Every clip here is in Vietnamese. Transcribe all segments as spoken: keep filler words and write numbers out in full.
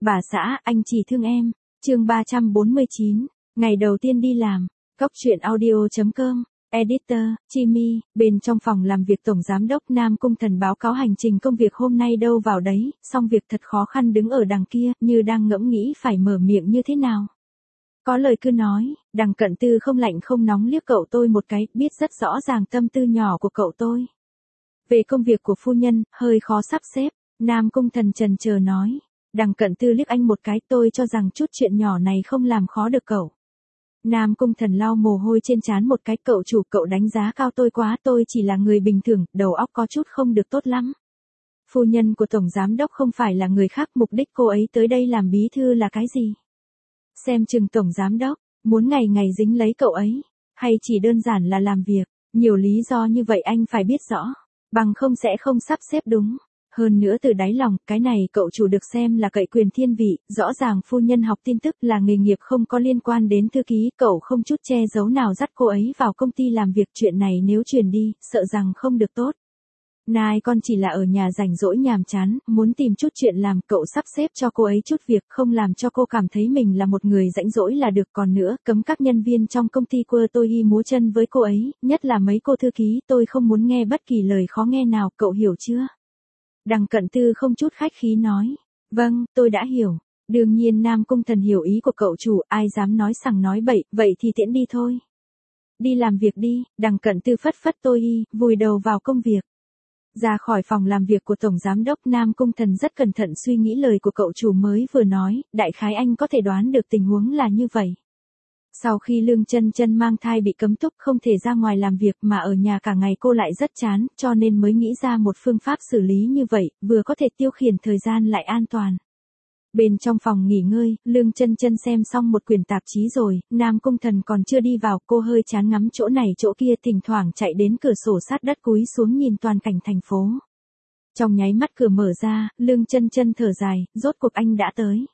Bà xã, anh chỉ thương em. Chương ba trăm bốn mươi chín, ngày đầu tiên đi làm. Cốc truyện audio chấm com. Editor, Chimi, bên trong phòng làm việc Tổng Giám đốc Nam Cung Thần báo cáo hành trình công việc hôm nay đâu vào đấy, xong việc thật khó khăn đứng ở đằng kia, như đang ngẫm nghĩ phải mở miệng như thế nào. Có lời cứ nói, Đằng Cận Tư không lạnh không nóng liếc cậu tôi một cái, biết rất rõ ràng tâm tư nhỏ của cậu tôi. Về công việc của phu nhân, hơi khó sắp xếp, Nam Cung Thần trần chờ nói. Đằng Cận Tư liếc anh một cái, tôi cho rằng chút chuyện nhỏ này không làm khó được cậu. Nam Cung Thần lau mồ hôi trên trán một cái, cậu chủ, cậu đánh giá cao tôi quá, tôi chỉ là người bình thường, đầu óc có chút không được tốt lắm. Phu nhân của Tổng Giám đốc không phải là người khác, mục đích cô ấy tới đây làm bí thư là cái gì? Xem chừng Tổng Giám đốc, muốn ngày ngày dính lấy cậu ấy, hay chỉ đơn giản là làm việc, nhiều lý do như vậy anh phải biết rõ, bằng không sẽ không sắp xếp đúng. Hơn nữa từ đáy lòng, cái này cậu chủ được xem là cậy quyền thiên vị, rõ ràng phu nhân học tin tức là nghề nghiệp không có liên quan đến thư ký, cậu không chút che giấu nào dắt cô ấy vào công ty làm việc, chuyện này nếu truyền đi, sợ rằng không được tốt. Nai con chỉ là ở nhà rảnh rỗi nhàm chán, muốn tìm chút chuyện làm, cậu sắp xếp cho cô ấy chút việc, không làm cho cô cảm thấy mình là một người rảnh rỗi là được. Còn nữa, cấm các nhân viên trong công ty quơ tôi y múa chân với cô ấy, nhất là mấy cô thư ký, tôi không muốn nghe bất kỳ lời khó nghe nào, cậu hiểu chưa? Đằng Cận Tư không chút khách khí nói. Vâng, tôi đã hiểu. Đương nhiên Nam Cung Thần hiểu ý của cậu chủ, ai dám nói sằng nói bậy, vậy thì tiễn đi thôi. Đi làm việc đi, Đằng Cận Tư phất phất tôi y, vùi đầu vào công việc. Ra khỏi phòng làm việc của Tổng Giám đốc, Nam Cung Thần rất cẩn thận suy nghĩ lời của cậu chủ mới vừa nói, đại khái anh có thể đoán được tình huống là như vậy. Sau khi Lương Chân Chân mang thai bị cấm túc không thể ra ngoài làm việc mà ở nhà cả ngày cô lại rất chán, cho nên mới nghĩ ra một phương pháp xử lý như vậy, vừa có thể tiêu khiển thời gian lại an toàn. Bên trong phòng nghỉ ngơi, Lương Chân Chân xem xong một quyển tạp chí rồi, Nam Cung Thần còn chưa đi vào, cô hơi chán ngắm chỗ này chỗ kia, thỉnh thoảng chạy đến cửa sổ sát đất cúi xuống nhìn toàn cảnh thành phố. Trong nháy mắt cửa mở ra, Lương Chân Chân thở dài, rốt cuộc anh đã tới.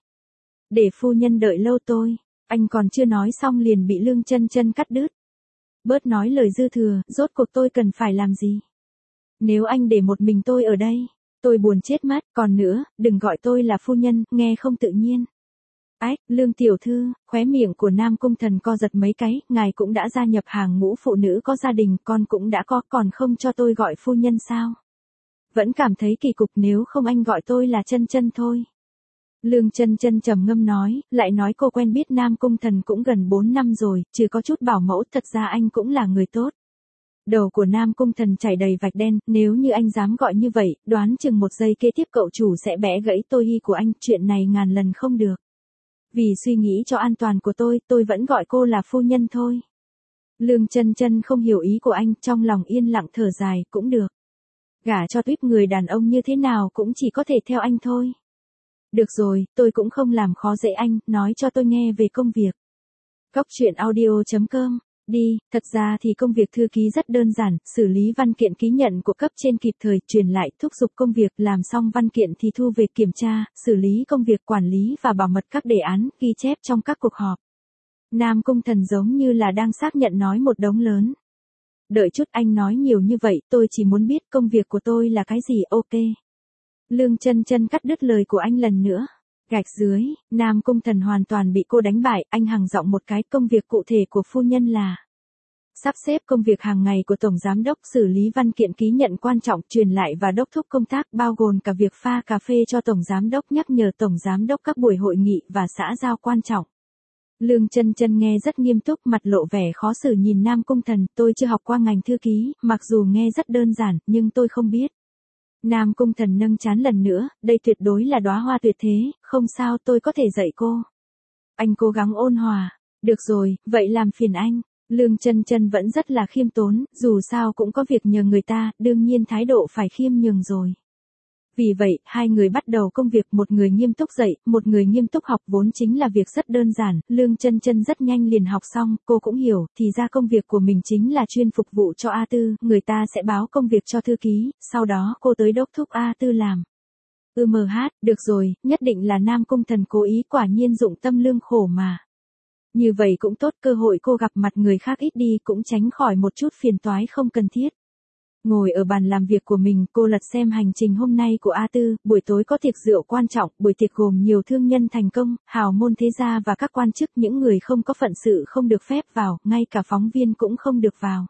Để phu nhân đợi lâu tôi. Anh còn chưa nói xong liền bị Lương Chân Chân cắt đứt. Bớt nói lời dư thừa, rốt cuộc tôi cần phải làm gì? Nếu anh để một mình tôi ở đây, tôi buồn chết mất, còn nữa, đừng gọi tôi là phu nhân, nghe không tự nhiên. Ách, Lương tiểu thư, khóe miệng của Nam Cung Thần co giật mấy cái, ngài cũng đã gia nhập hàng ngũ phụ nữ có gia đình, con cũng đã có, còn không cho tôi gọi phu nhân sao? Vẫn cảm thấy kỳ cục, nếu không anh gọi tôi là Chân Chân thôi. Lương Chân Chân trầm ngâm nói, lại nói cô quen biết Nam Cung Thần cũng gần bốn năm rồi, trừ có chút bảo mẫu, thật ra anh cũng là người tốt. Đầu của Nam Cung Thần chảy đầy vạch đen, nếu như anh dám gọi như vậy, đoán chừng một giây kế tiếp cậu chủ sẽ bẻ gãy tôi y của anh, chuyện này ngàn lần không được. Vì suy nghĩ cho an toàn của tôi, tôi vẫn gọi cô là phu nhân thôi. Lương Chân Chân không hiểu ý của anh, trong lòng yên lặng thở dài, cũng được. Gả cho tuyếp người đàn ông như thế nào cũng chỉ có thể theo anh thôi. Được rồi, tôi cũng không làm khó dễ anh, nói cho tôi nghe về công việc. Cốc truyện audio chấm com. Đi, thật ra thì công việc thư ký rất đơn giản, xử lý văn kiện ký nhận của cấp trên kịp thời, truyền lại, thúc giục công việc, làm xong văn kiện thì thu về kiểm tra, xử lý công việc, quản lý và bảo mật các đề án, ghi chép trong các cuộc họp. Nam Cung Thần giống như là đang xác nhận nói một đống lớn. Đợi chút, anh nói nhiều như vậy, tôi chỉ muốn biết công việc của tôi là cái gì, ok. Lương Chân Chân cắt đứt lời của anh lần nữa. Gạch dưới, Nam Cung Thần hoàn toàn bị cô đánh bại, anh hằng giọng một cái, công việc cụ thể của phu nhân là sắp xếp công việc hàng ngày của Tổng Giám đốc, xử lý văn kiện ký nhận quan trọng, truyền lại và đốc thúc công tác, bao gồm cả việc pha cà phê cho Tổng Giám đốc, nhắc nhở Tổng Giám đốc các buổi hội nghị và xã giao quan trọng. Lương Chân Chân nghe rất nghiêm túc, mặt lộ vẻ khó xử nhìn Nam Cung Thần, tôi chưa học qua ngành thư ký, mặc dù nghe rất đơn giản, nhưng tôi không biết. Nam Cung Thần nâng trán lần nữa, đây tuyệt đối là đóa hoa tuyệt thế, không sao, tôi có thể dạy cô. Anh cố gắng ôn hòa, được rồi, vậy làm phiền anh. Lương Chân Chân vẫn rất là khiêm tốn, dù sao cũng có việc nhờ người ta, đương nhiên thái độ phải khiêm nhường rồi. Vì vậy, hai người bắt đầu công việc, một người nghiêm túc dạy, một người nghiêm túc học, vốn chính là việc rất đơn giản, Lương Chân Chân rất nhanh liền học xong, cô cũng hiểu, thì ra công việc của mình chính là chuyên phục vụ cho A Tư, người ta sẽ báo công việc cho thư ký, sau đó cô tới đốc thúc A Tư làm. Ừ mờ hát, được rồi, nhất định là Nam Cung Thần cố ý, quả nhiên dụng tâm lương khổ mà. Như vậy cũng tốt, cơ hội cô gặp mặt người khác ít đi, cũng tránh khỏi một chút phiền toái không cần thiết. Ngồi ở bàn làm việc của mình, cô lật xem hành trình hôm nay của A Tư, buổi tối có tiệc rượu quan trọng, buổi tiệc gồm nhiều thương nhân thành công, hào môn thế gia và các quan chức, những người không có phận sự không được phép vào, ngay cả phóng viên cũng không được vào.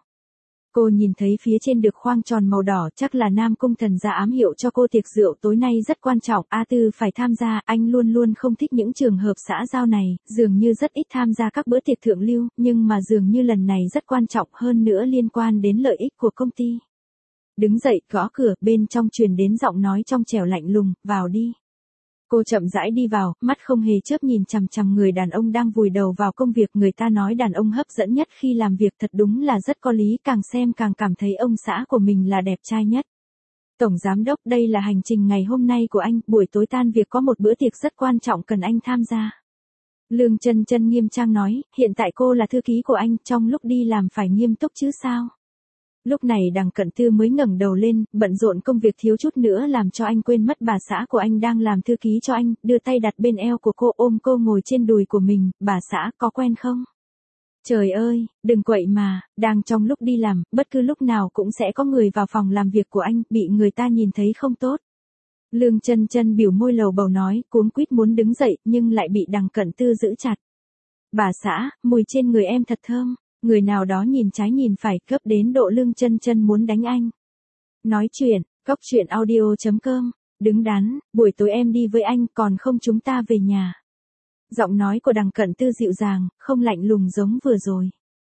Cô nhìn thấy phía trên được khoang tròn màu đỏ, chắc là Nam Cung Thần ra ám hiệu cho cô tiệc rượu tối nay rất quan trọng, A Tư phải tham gia, anh luôn luôn không thích những trường hợp xã giao này, dường như rất ít tham gia các bữa tiệc thượng lưu, nhưng mà dường như lần này rất quan trọng hơn nữa liên quan đến lợi ích của công ty. Đứng dậy, gõ cửa, bên trong truyền đến giọng nói trong trẻo lạnh lùng, vào đi. Cô chậm rãi đi vào, mắt không hề chớp nhìn chằm chằm người đàn ông đang vùi đầu vào công việc, người ta nói đàn ông hấp dẫn nhất khi làm việc, thật đúng là rất có lý, càng xem càng cảm thấy ông xã của mình là đẹp trai nhất. Tổng giám đốc, đây là hành trình ngày hôm nay của anh, buổi tối tan việc có một bữa tiệc rất quan trọng cần anh tham gia. Lương Chân Chân nghiêm trang nói, hiện tại cô là thư ký của anh, trong lúc đi làm phải nghiêm túc chứ sao. Lúc này Đằng Cận Tư mới ngẩng đầu lên, bận rộn công việc thiếu chút nữa làm cho anh quên mất bà xã của anh đang làm thư ký cho anh, đưa tay đặt bên eo của cô, ôm cô ngồi trên đùi của mình, bà xã có quen không? Trời ơi, đừng quậy mà, đang trong lúc đi làm, bất cứ lúc nào cũng sẽ có người vào phòng làm việc của anh, bị người ta nhìn thấy không tốt. Lương Chân Chân biểu môi lầu bầu nói, cuống quýt muốn đứng dậy, nhưng lại bị Đằng Cận Tư giữ chặt. Bà xã, mùi trên người em thật thơm. Người nào đó nhìn trái nhìn phải, gấp đến độ Lương Chân Chân muốn đánh anh. Nói chuyện, cốc truyện audio chấm com, đứng đắn, buổi tối em đi với anh, còn không chúng ta về nhà. Giọng nói của Đằng Cận Tư dịu dàng, không lạnh lùng giống vừa rồi.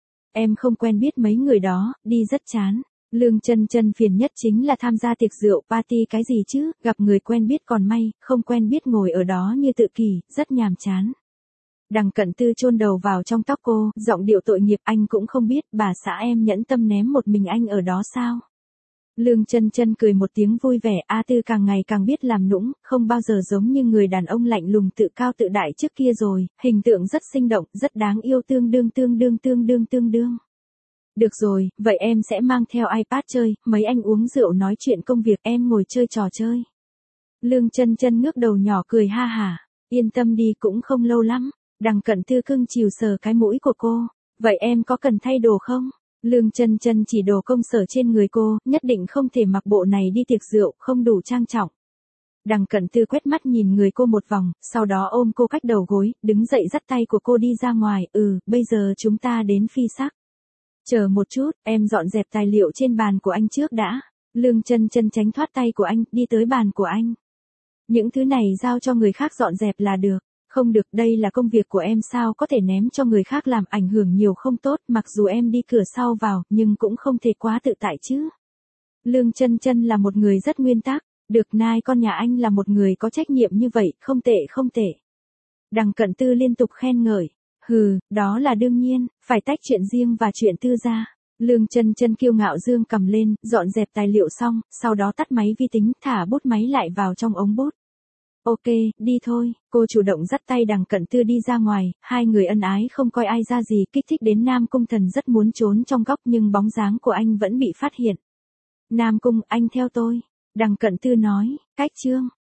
Em không quen biết mấy người đó, đi rất chán. Lương Chân Chân phiền nhất chính là tham gia tiệc rượu, party cái gì chứ, gặp người quen biết còn may, không quen biết ngồi ở đó như tự kỷ, rất nhàm chán. Đằng Cận Tư chôn đầu vào trong tóc cô, giọng điệu tội nghiệp, anh cũng không biết, bà xã em nhẫn tâm ném một mình anh ở đó sao? Lương Chân Chân cười một tiếng vui vẻ, A Tư càng ngày càng biết làm nũng, không bao giờ giống như người đàn ông lạnh lùng tự cao tự đại trước kia rồi, hình tượng rất sinh động, rất đáng yêu, tương đương tương đương tương đương tương đương. Được rồi, vậy em sẽ mang theo iPad chơi, mấy anh uống rượu nói chuyện công việc, em ngồi chơi trò chơi. Lương Chân Chân ngước đầu nhỏ cười ha hả, yên tâm đi, cũng không lâu lắm. Đằng Cận Tư cưng chiều sờ cái mũi của cô, vậy em có cần thay đồ không? Lương Chân Chân chỉ đồ công sở trên người cô, nhất định không thể mặc bộ này đi tiệc rượu, không đủ trang trọng. Đằng Cận Tư quét mắt nhìn người cô một vòng, sau đó ôm cô cách đầu gối, đứng dậy dắt tay của cô đi ra ngoài, ừ, bây giờ chúng ta đến phi sắc. Chờ một chút, em dọn dẹp tài liệu trên bàn của anh trước đã. Lương Chân Chân tránh thoát tay của anh, đi tới bàn của anh. Những thứ này giao cho người khác dọn dẹp là được. Không được, đây là công việc của em, sao có thể ném cho người khác làm, ảnh hưởng nhiều không tốt, mặc dù em đi cửa sau vào, nhưng cũng không thể quá tự tại chứ. Lương Chân Chân là một người rất nguyên tắc, được nai con nhà anh là một người có trách nhiệm như vậy, không tệ không tệ. Đằng Cận Tư liên tục khen ngợi, hừ, đó là đương nhiên, phải tách chuyện riêng và chuyện tư ra. Lương Chân Chân kiêu ngạo dương cầm lên, dọn dẹp tài liệu xong, sau đó tắt máy vi tính, thả bút máy lại vào trong ống bút. Ok, đi thôi, cô chủ động dắt tay Đằng Cận Tư đi ra ngoài, hai người ân ái không coi ai ra gì, kích thích đến Nam Cung Thần rất muốn trốn trong góc nhưng bóng dáng của anh vẫn bị phát hiện. Nam Cung, anh theo tôi. Đằng Cận Tư nói, cách chương.